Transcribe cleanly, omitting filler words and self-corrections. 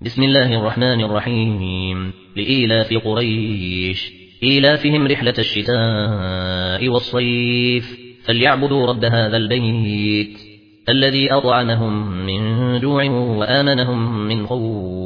بسم الله الرحمن الرحيم. لإيلاف قريش إيلافهم رحلة الشتاء والصيف فليعبدوا رب هذا البيت الذي أطعمهم من جوع وآمنهم من خوف.